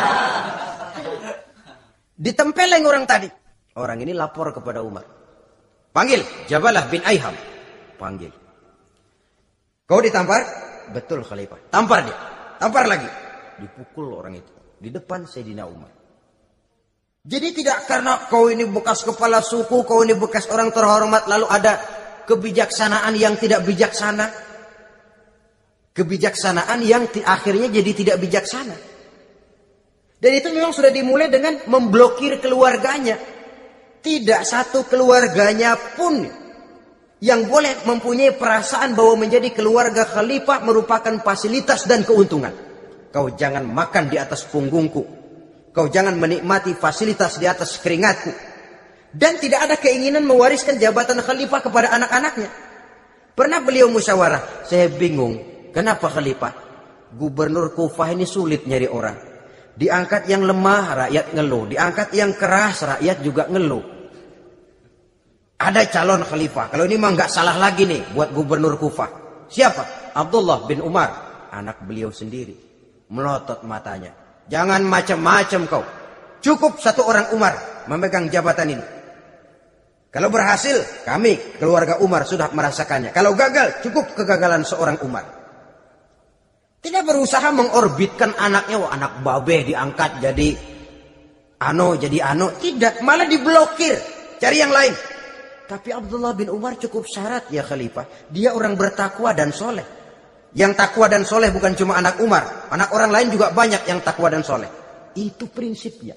Ditempeleng orang tadi. Orang ini lapor kepada Umar. Panggil Jabalah bin Aiham. Panggil. Kau ditampar? Betul Khalifah. Tampar dia. Tampar lagi. Dipukul orang itu. Di depan Sayyidina Umar. Jadi tidak karena kau ini bekas kepala suku, kau ini bekas orang terhormat, lalu ada kebijaksanaan yang tidak bijaksana. Kebijaksanaan yang akhirnya jadi tidak bijaksana. Dan itu memang sudah dimulai dengan memblokir keluarganya. Tidak satu keluarganya pun yang boleh mempunyai perasaan bahwa menjadi keluarga khalifah merupakan fasilitas dan keuntungan. Kau jangan makan di atas punggungku. Kau jangan menikmati fasilitas di atas keringatku. Dan tidak ada keinginan mewariskan jabatan khalifah kepada anak-anaknya. Pernah beliau musyawarah. Saya bingung. Kenapa khalifah? Gubernur Kufah ini sulit nyari orang. Diangkat yang lemah, rakyat ngeluh. Diangkat yang keras, rakyat juga ngeluh. Ada calon khalifah. Kalau ini mah nggak salah lagi nih buat gubernur Kufah. Siapa? Abdullah bin Umar. Anak beliau sendiri. Melotot matanya. Jangan macam-macam kau. Cukup satu orang Umar memegang jabatan ini. Kalau berhasil, kami keluarga Umar sudah merasakannya. Kalau gagal, cukup kegagalan seorang Umar. Tidak berusaha mengorbitkan anaknya. Wah, anak babeh diangkat jadi ano. Tidak, malah diblokir. Cari yang lain. Tapi Abdullah bin Umar cukup syarat ya khalifah. Dia orang bertakwa dan soleh. Yang takwa dan soleh bukan cuma anak Umar. Anak orang lain juga banyak yang takwa dan soleh. Itu prinsipnya.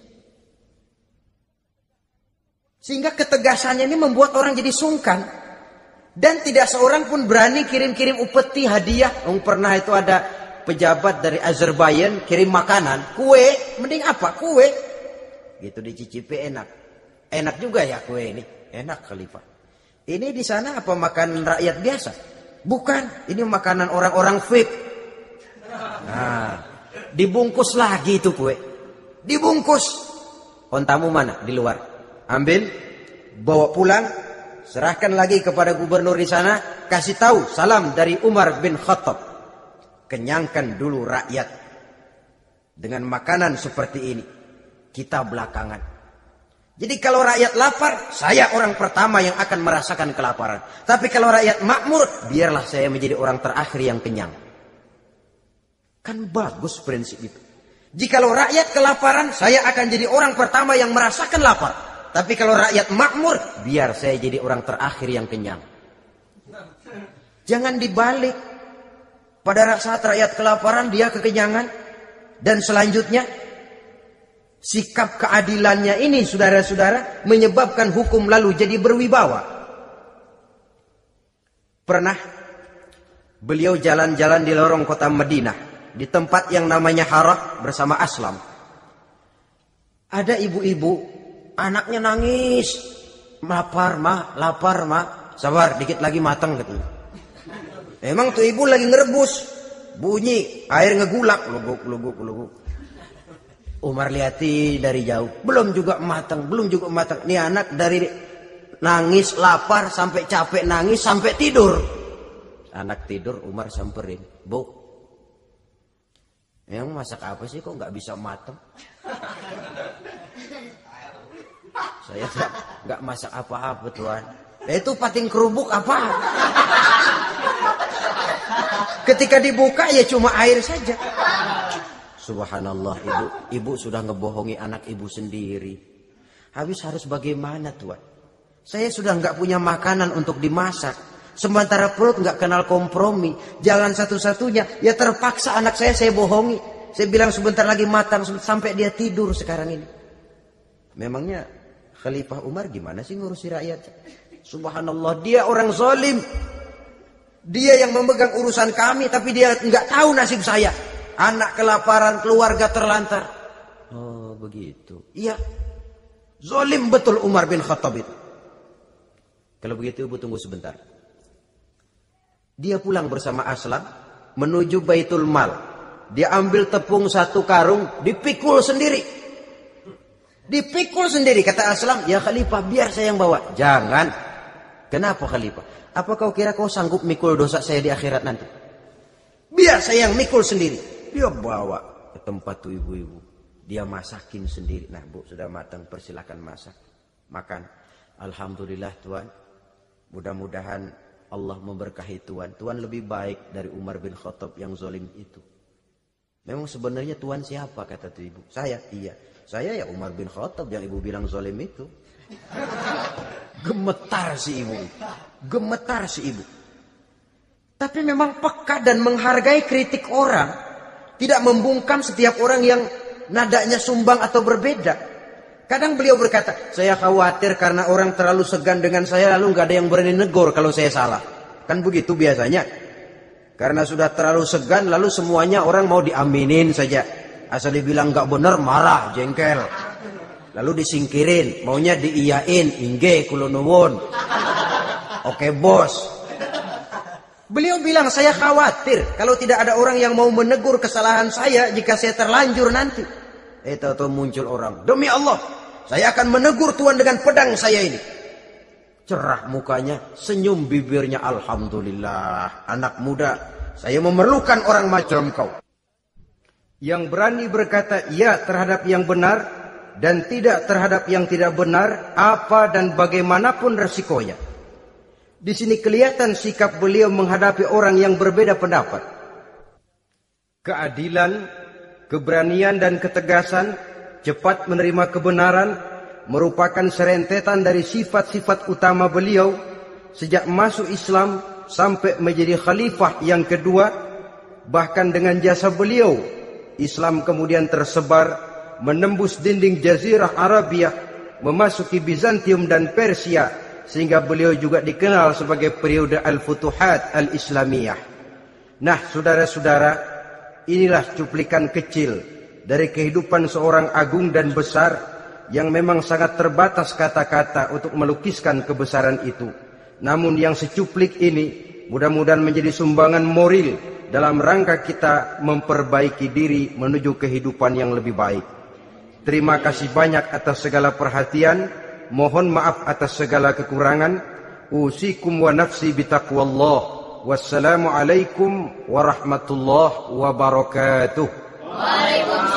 Sehingga ketegasannya ini membuat orang jadi sungkan. Dan tidak seorang pun berani kirim-kirim upeti hadiah. Pernah itu ada pejabat dari Azerbaijan kirim makanan. Kue, mending apa? Kue. Gitu dicicipi enak. Enak juga ya kue ini. Enak khalifah. Ini di sana apa makan rakyat biasa? Bukan. Ini makanan orang-orang VIP. Nah, dibungkus lagi itu kue. Dibungkus. Ontamu mana? Di luar. Ambil, bawa pulang, serahkan lagi kepada gubernur di sana, kasih tahu salam dari Umar bin Khattab. Kenyangkan dulu rakyat dengan makanan seperti ini. Kita belakangan. Jadi kalau rakyat lapar, saya orang pertama yang akan merasakan kelaparan. Tapi kalau rakyat makmur, biarlah saya menjadi orang terakhir yang kenyang. Kan bagus prinsip itu. Jikalau rakyat kelaparan, saya akan jadi orang pertama yang merasakan lapar. Tapi kalau rakyat makmur, biar saya jadi orang terakhir yang kenyang. Jangan dibalik. Pada saat rakyat kelaparan, dia kekenyangan. Dan selanjutnya, sikap keadilannya ini, saudara-saudara, menyebabkan hukum lalu jadi berwibawa. Pernah beliau jalan-jalan di lorong kota Madinah. di tempat yang namanya Harah bersama Aslam. Ada ibu-ibu, anaknya nangis. Lapar mah. Sabar, dikit lagi matang katanya. Emang tuh ibu lagi ngerebus. Bunyi, air ngegulak. Luguk. Umar lihati dari jauh. Belum juga matang. Nih anak dari nangis, lapar, sampai capek nangis, sampai tidur. Anak tidur, Umar samperin. Bu, yang masak apa sih kok nggak bisa matang? Saya nggak masak apa-apa Tuan. Itu pating kerubuk apa? Ketika dibuka ya cuma air saja. Subhanallah, ibu sudah ngebohongi anak ibu sendiri. Habis harus bagaimana Tuan? Saya sudah nggak punya makanan untuk dimasak. Sementara perut nggak kenal kompromi. Jalan satu-satunya ya terpaksa anak saya bohongi. Saya bilang sebentar lagi matang sampai dia tidur sekarang ini. Memangnya Khalifah Umar gimana sih ngurusi rakyat? Subhanallah, dia orang zalim. Dia yang memegang urusan kami tapi dia nggak tahu nasib saya. Anak kelaparan, keluarga terlantar. Oh begitu. Iya. Zalim betul Umar bin Khattab itu. Kalau begitu ibu tunggu sebentar. Dia pulang bersama Aslam menuju Baitul Mal. Dia ambil tepung 1 karung, dipikul sendiri. Dipikul sendiri, kata Aslam, ya Khalifah biar saya yang bawa. Jangan. Kenapa Khalifah? Apa kau kira kau sanggup mikul dosa saya di akhirat nanti? Biar saya yang mikul sendiri. Dia bawa ke tempat tuh ibu-ibu. Dia masakin sendiri. Nah bu, sudah matang, persilakan masak. Makan. Alhamdulillah Tuan. Mudah-mudahan Allah memberkahi Tuan. Tuan lebih baik dari Umar bin Khattab yang zalim itu. Memang sebenarnya Tuan siapa, kata tuh ibu? Saya, iya. Saya ya Umar bin Khattab yang ibu bilang zalim itu. Gemetar si ibu. Gemetar si ibu. Tapi memang peka dan menghargai kritik orang. Tidak membungkam setiap orang yang nadanya sumbang atau berbeda. Kadang beliau berkata, saya khawatir karena orang terlalu segan dengan saya lalu nggak ada yang berani negur kalau saya salah. Kan begitu biasanya. Karena sudah terlalu segan lalu semuanya orang mau diaminin saja. Asal dibilang nggak benar marah, jengkel. Lalu disingkirin, maunya diiyain, ingge kula nuwun. Oke bos. Beliau bilang saya khawatir kalau tidak ada orang yang mau menegur kesalahan saya jika saya terlanjur nanti. Tahu-tahu muncul orang. Demi Allah, saya akan menegur Tuan dengan pedang saya ini. Cerah mukanya, senyum bibirnya. Alhamdulillah, anak muda, saya memerlukan orang macam kau. Yang berani berkata ya terhadap yang benar dan tidak terhadap yang tidak benar, apa dan bagaimanapun resikonya. Di sini kelihatan sikap beliau menghadapi orang yang berbeda pendapat. Keadilan, keberanian dan ketegasan, cepat menerima kebenaran, merupakan serentetan dari sifat-sifat utama beliau sejak masuk Islam sampai menjadi khalifah yang kedua. Bahkan dengan jasa beliau, Islam kemudian tersebar, menembus dinding Jazirah Arabia, memasuki Bizantium dan Persia, sehingga beliau juga dikenal sebagai periode Al-Futuhat Al-Islamiyah. Nah, saudara-saudara, inilah cuplikan kecil dari kehidupan seorang agung dan besar yang memang sangat terbatas kata-kata untuk melukiskan kebesaran itu. Namun yang secuplik ini mudah-mudahan menjadi sumbangan moral dalam rangka kita memperbaiki diri menuju kehidupan yang lebih baik. Terima kasih banyak atas segala perhatian. Mohon maaf atas segala kekurangan. Usikum wa nafsi bitaqwallah. Wassalamualaikum warahmatullahi wabarakatuh. Waalaikumsalam.